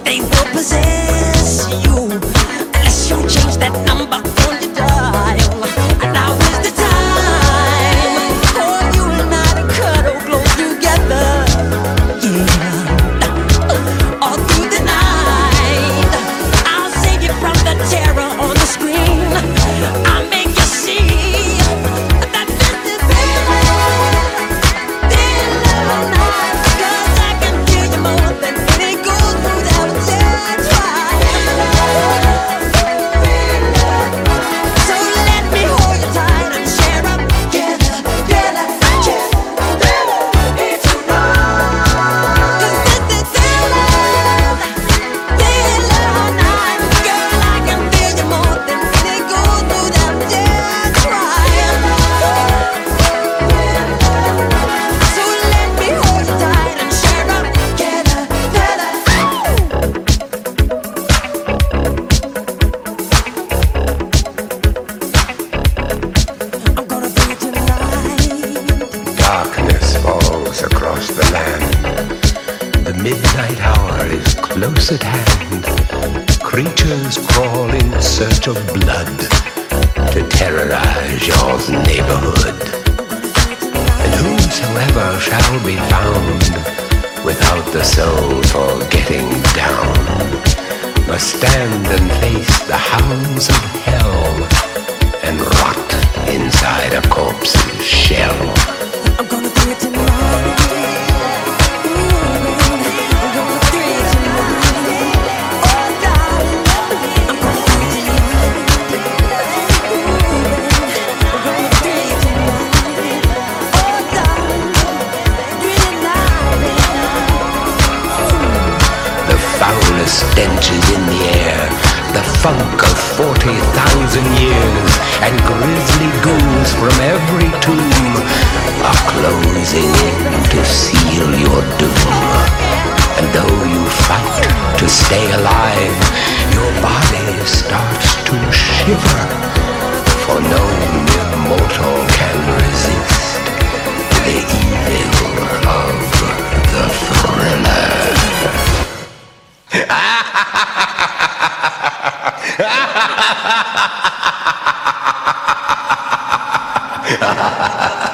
they will possess you unless you change that number on your dial. And now is the time for you and I to cuddle close together. Yeah, all through the night, I'll save you from the terror on the screen. I'll make you see that this is real love night, 'cause I can feel you more than any goes through that dead so let me hold you tight and share up together, together, together. It's enough, 'cause this is real love night. Girl, I can feel you more than any goes through that dead trial. So let me hold you tight and share up together, together. I'm gonna bring it tonight. Darkness falls across the land. The midnight hour is close at hand. Creatures crawl in search of blood to terrorize your neighborhood. And whosoever shall be found without the soul for getting down must stand and face the hounds of hell and rot inside a corpse's shell. I'm gonna do it tonight. I'm gonna do it tonight. Oh, darling, I'm gonna do it tonight. I'm gonna do it tonight. Oh, darling, do it tonight. The foulest stench is in the air, the funk of 40,000 years, and grisly ghouls from every tomb are closing in to seal your doom. And though you fight to stay alive, your body starts to shiver, for no mere mortal can resist the evil of the thriller. Ha ha ha ha!